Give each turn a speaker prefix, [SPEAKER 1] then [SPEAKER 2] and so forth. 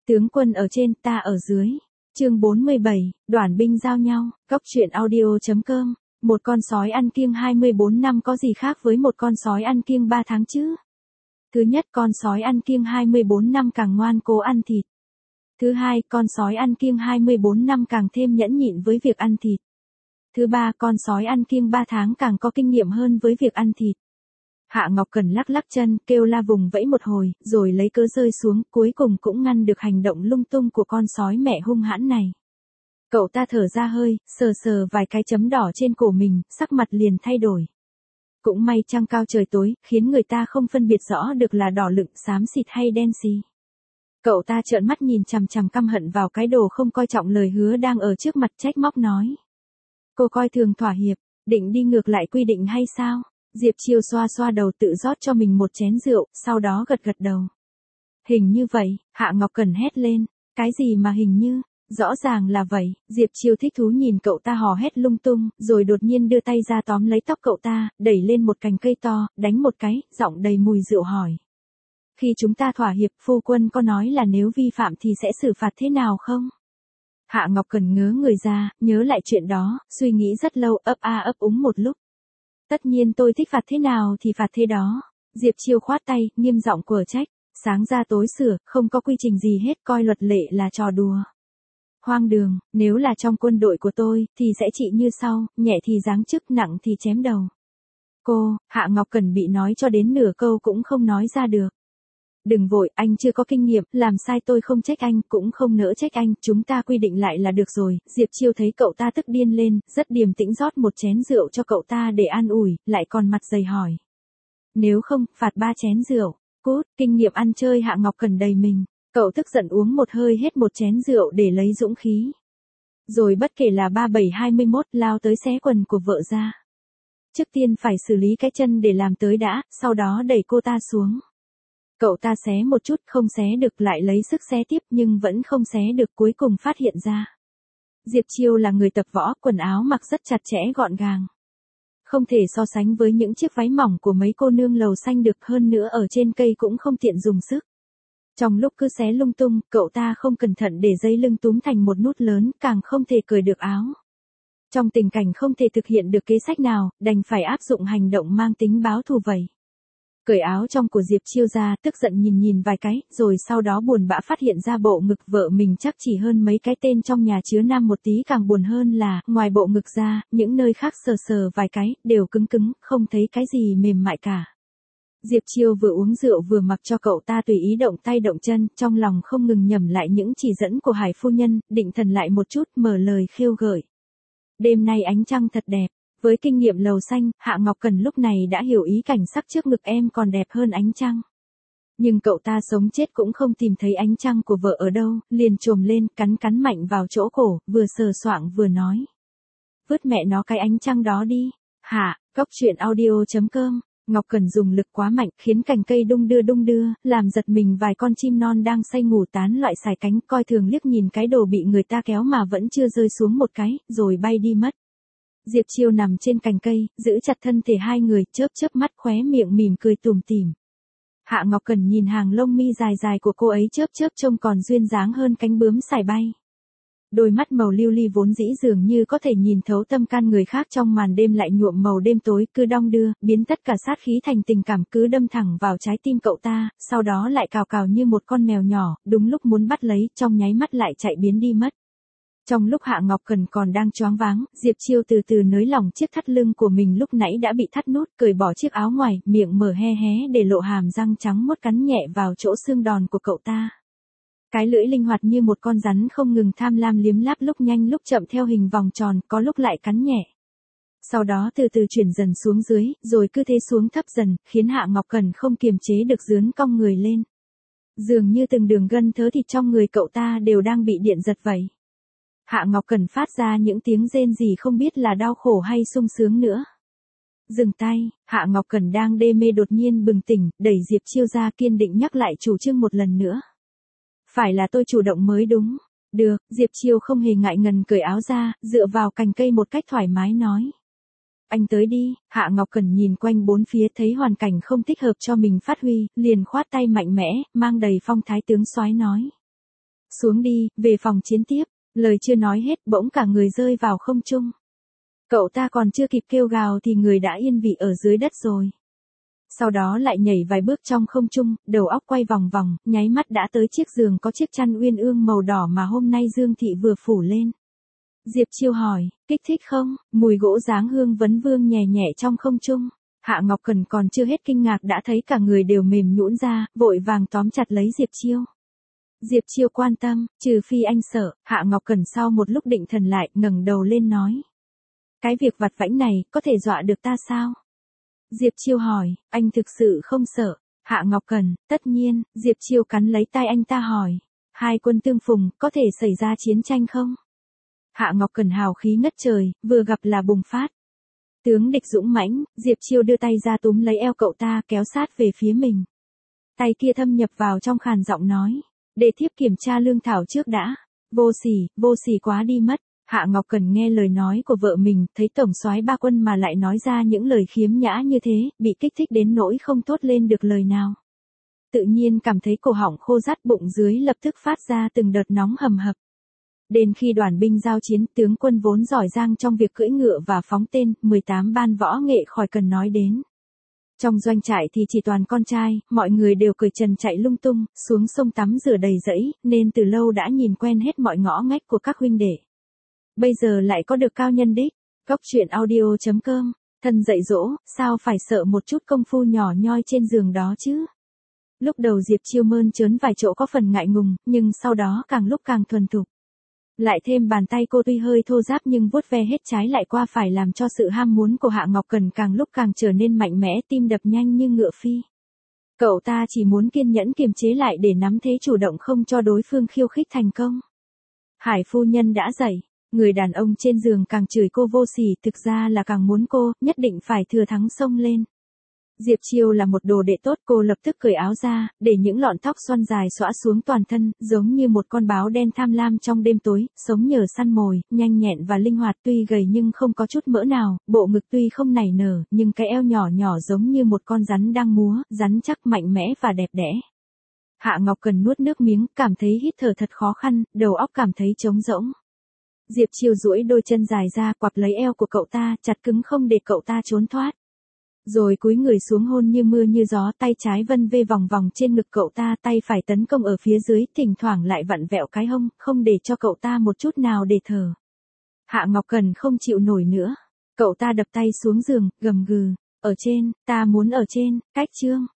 [SPEAKER 1] Tướng quân ở trên, ta ở dưới. Chương 47, Đoản binh giao nhau. Cốc truyện audio.com. Một con sói ăn kiêng 24 năm có gì khác với một con sói ăn kiêng 3 tháng chứ? Thứ nhất, con sói ăn kiêng 24 năm càng ngoan cố ăn thịt. Thứ hai, con sói ăn kiêng 24 năm càng thêm nhẫn nhịn với việc ăn thịt. Thứ ba, con sói ăn kiêng 3 tháng càng có kinh nghiệm hơn với việc ăn thịt. Hạ Ngọc Cần lắc lắc chân, kêu la vùng vẫy một hồi, rồi lấy cớ rơi xuống, cuối cùng cũng ngăn được hành động lung tung của con sói mẹ hung hãn này. Cậu ta thở ra hơi, sờ sờ vài cái chấm đỏ trên cổ mình, sắc mặt liền thay đổi. Cũng may trăng cao trời tối, khiến người ta không phân biệt rõ được là đỏ lựng, xám xịt hay đen xì. Cậu ta trợn mắt nhìn chằm chằm căm hận vào cái đồ không coi trọng lời hứa đang ở trước mặt, trách móc nói. Cô coi thường thỏa hiệp, định đi ngược lại quy định hay sao? Diệp Chiêu xoa xoa đầu tự rót cho mình một chén rượu, sau đó gật gật đầu. Hình như vậy, Hạ Ngọc Cần hét lên. Cái gì mà hình như? Rõ ràng là vậy. Diệp Chiêu thích thú nhìn cậu ta hò hét lung tung, rồi đột nhiên đưa tay ra tóm lấy tóc cậu ta, đẩy lên một cành cây to, đánh một cái, giọng đầy mùi rượu hỏi. Khi chúng ta thỏa hiệp, phu quân có nói là nếu vi phạm thì sẽ xử phạt thế nào không? Hạ Ngọc Cần ngớ người ra, nhớ lại chuyện đó, suy nghĩ rất lâu, ấp a ấp úng một lúc. Tất nhiên tôi thích phạt thế nào thì phạt thế đó. Diệp Chiêu khoát tay, nghiêm giọng quở trách. Sáng ra tối sửa, không có quy trình gì hết, coi luật lệ là trò đùa. Hoang đường, nếu là trong quân đội của tôi, thì sẽ trị như sau, nhẹ thì giáng chức, nặng thì chém đầu. Cô, Hạ Ngọc Cần bị nói cho đến nửa câu cũng không nói ra được. Đừng vội, anh chưa có kinh nghiệm, làm sai tôi không trách anh, cũng không nỡ trách anh, chúng ta quy định lại là được rồi. Diệp Chiêu thấy cậu ta tức điên lên, rất điềm tĩnh rót một chén rượu cho cậu ta để an ủi, lại còn mặt dày hỏi. Nếu không, phạt 3 chén rượu. Cút, kinh nghiệm ăn chơi Hạ Ngọc Cần đầy mình. Cậu tức giận uống một hơi hết một chén rượu để lấy dũng khí. Rồi bất kể là 3721 lao tới xé quần của vợ ra. Trước tiên phải xử lý cái chân để làm tới đã, sau đó đẩy cô ta xuống. Cậu ta xé một chút, không xé được, lại lấy sức xé tiếp nhưng vẫn không xé được, cuối cùng phát hiện ra. Diệp Chiêu là người tập võ, quần áo mặc rất chặt chẽ gọn gàng. Không thể so sánh với những chiếc váy mỏng của mấy cô nương lầu xanh được, hơn nữa ở trên cây cũng không tiện dùng sức. Trong lúc cứ xé lung tung, cậu ta không cẩn thận để dây lưng túm thành một nút lớn, càng không thể cởi được áo. Trong tình cảnh không thể thực hiện được kế sách nào, đành phải áp dụng hành động mang tính báo thù vậy. Cởi áo trong của Diệp Chiêu ra, tức giận nhìn vài cái, rồi sau đó buồn bã phát hiện ra bộ ngực vợ mình chắc chỉ hơn mấy cái tên trong nhà chứa nam một tí. Càng buồn hơn là, ngoài bộ ngực ra, những nơi khác sờ sờ vài cái, đều cứng cứng, không thấy cái gì mềm mại cả. Diệp Chiêu vừa uống rượu vừa mặc cho cậu ta tùy ý động tay động chân, trong lòng không ngừng nhẩm lại những chỉ dẫn của Hải phu nhân, định thần lại một chút, mở lời khêu gợi. Đêm nay ánh trăng thật đẹp. Với kinh nghiệm lầu xanh, Hạ Ngọc Cần lúc này đã hiểu ý cảnh sắc trước ngực em còn đẹp hơn ánh trăng. Nhưng cậu ta sống chết cũng không tìm thấy ánh trăng của vợ ở đâu, liền trồm lên, cắn mạnh vào chỗ cổ, vừa sờ soạng vừa nói. Vứt mẹ nó cái ánh trăng đó đi. Hạ, Cốc truyện audio.com. Ngọc Cần dùng lực quá mạnh, khiến cành cây đung đưa, làm giật mình vài con chim non đang say ngủ tán loại xài cánh, coi thường liếc nhìn cái đồ bị người ta kéo mà vẫn chưa rơi xuống một cái, rồi bay đi mất. Diệp Chiêu nằm trên cành cây, giữ chặt thân thể hai người, chớp mắt khóe miệng mỉm cười tủm tỉm. Hạ Ngọc Cần nhìn hàng lông mi dài của cô ấy chớp trông còn duyên dáng hơn cánh bướm sải bay. Đôi mắt màu lưu ly vốn dĩ dường như có thể nhìn thấu tâm can người khác trong màn đêm lại nhuộm màu đêm tối, cứ đong đưa, biến tất cả sát khí thành tình cảm, cứ đâm thẳng vào trái tim cậu ta, sau đó lại cào như một con mèo nhỏ, đúng lúc muốn bắt lấy, trong nháy mắt lại chạy biến đi mất. Trong lúc Hạ Ngọc Cần còn đang choáng váng, Diệp Chiêu từ từ nới lỏng chiếc thắt lưng của mình lúc nãy đã bị thắt nút, cởi bỏ chiếc áo ngoài, miệng mở hé để lộ hàm răng trắng muốt cắn nhẹ vào chỗ xương đòn của cậu ta. Cái lưỡi linh hoạt như một con rắn không ngừng tham lam liếm láp, lúc nhanh lúc chậm theo hình vòng tròn, có lúc lại cắn nhẹ. Sau đó từ từ chuyển dần xuống dưới, rồi cứ thế xuống thấp dần, khiến Hạ Ngọc Cần không kiềm chế được rướn cong người lên. Dường như từng đường gân thớ thịt trong người cậu ta đều đang bị điện giật vậy. Hạ Ngọc Cần phát ra những tiếng rên rỉ không biết là đau khổ hay sung sướng nữa. Dừng tay, Hạ Ngọc Cần đang đê mê đột nhiên bừng tỉnh, đẩy Diệp Chiêu ra, kiên định nhắc lại chủ trương một lần nữa. Phải là tôi chủ động mới đúng. Được, Diệp Chiêu không hề ngại ngần cởi áo ra, dựa vào cành cây một cách thoải mái nói. Anh tới đi. Hạ Ngọc Cần nhìn quanh bốn phía thấy hoàn cảnh không thích hợp cho mình phát huy, liền khoát tay mạnh mẽ, mang đầy phong thái tướng soái nói. Xuống đi, về phòng chiến tiếp. Lời chưa nói hết bỗng cả người rơi vào không trung. Cậu ta còn chưa kịp kêu gào thì người đã yên vị ở dưới đất rồi. Sau đó lại nhảy vài bước trong không trung, đầu óc quay vòng vòng, nháy mắt đã tới chiếc giường có chiếc chăn uyên ương màu đỏ mà hôm nay Dương Thị vừa phủ lên. Diệp Chiêu hỏi, kích thích không? Mùi gỗ dáng hương vấn vương nhẹ nhẹ trong không trung. Hạ Ngọc Cần còn chưa hết kinh ngạc đã thấy cả người đều mềm nhũn ra, vội vàng tóm chặt lấy Diệp Chiêu. Diệp Chiêu quan tâm, trừ phi anh sợ. Hạ Ngọc Cần sau một lúc định thần lại, ngẩng đầu lên nói. Cái việc vặt vãnh này, có thể dọa được ta sao? Diệp Chiêu hỏi, anh thực sự không sợ? Hạ Ngọc Cần, tất nhiên. Diệp Chiêu cắn lấy tai anh ta hỏi. Hai quân tương phùng, có thể xảy ra chiến tranh không? Hạ Ngọc Cần hào khí ngất trời, vừa gặp là bùng phát. Tướng địch dũng mãnh, Diệp Chiêu đưa tay ra túm lấy eo cậu ta kéo sát về phía mình. Tay kia thâm nhập vào trong khàn giọng nói. Để thiếp kiểm tra lương thảo trước đã. Vô sỉ quá đi mất. Hạ Ngọc Cần nghe lời nói của vợ mình, thấy tổng soái ba quân mà lại nói ra những lời khiếm nhã như thế, bị kích thích đến nỗi không thốt lên được lời nào. Tự nhiên cảm thấy cổ họng khô rát, bụng dưới lập tức phát ra từng đợt nóng hầm hập. Đến khi đoàn binh giao chiến, tướng quân vốn giỏi giang trong việc cưỡi ngựa và phóng tên, 18 ban võ nghệ khỏi cần nói đến. Trong doanh trại thì chỉ toàn con trai, mọi người đều cởi trần chạy lung tung, xuống sông tắm rửa đầy rẫy, nên từ lâu đã nhìn quen hết mọi ngõ ngách của các huynh đệ. Bây giờ lại có được cao nhân đích. Góc truyện audio.com, thân dạy dỗ, sao phải sợ một chút công phu nhỏ nhoi trên giường đó chứ? Lúc đầu Diệp Chiêu mơn trớn vài chỗ có phần ngại ngùng, nhưng sau đó càng lúc càng thuần thục. Lại thêm bàn tay cô tuy hơi thô ráp nhưng vuốt ve hết trái lại qua phải làm cho sự ham muốn của Hạ Ngọc Cần càng lúc càng trở nên mạnh mẽ, tim đập nhanh như ngựa phi. Cậu ta chỉ muốn kiên nhẫn kiềm chế lại để nắm thế chủ động không cho đối phương khiêu khích thành công. Hải phu nhân đã dậy, người đàn ông trên giường càng chửi cô vô sỉ, thực ra là càng muốn cô, nhất định phải thừa thắng xông lên. Diệp Chiêu là một đồ đệ tốt, cô lập tức cởi áo ra, để những lọn tóc xoăn dài xõa xuống toàn thân, giống như một con báo đen tham lam trong đêm tối, sống nhờ săn mồi, nhanh nhẹn và linh hoạt, tuy gầy nhưng không có chút mỡ nào, bộ ngực tuy không nảy nở, nhưng cái eo nhỏ nhỏ giống như một con rắn đang múa, rắn chắc mạnh mẽ và đẹp đẽ. Hạ Ngọc Cần nuốt nước miếng, cảm thấy hít thở thật khó khăn, đầu óc cảm thấy trống rỗng. Diệp Chiêu duỗi đôi chân dài ra, quặp lấy eo của cậu ta, chặt cứng không để cậu ta trốn thoát. Rồi cúi người xuống hôn như mưa như gió, tay trái vân vê vòng vòng trên ngực cậu ta, tay phải tấn công ở phía dưới, thỉnh thoảng lại vặn vẹo cái hông, không để cho cậu ta một chút nào để thở. Hạ Ngọc Cần không chịu nổi nữa. Cậu ta đập tay xuống giường, gầm gừ. Ở trên, ta muốn ở trên, cách chương.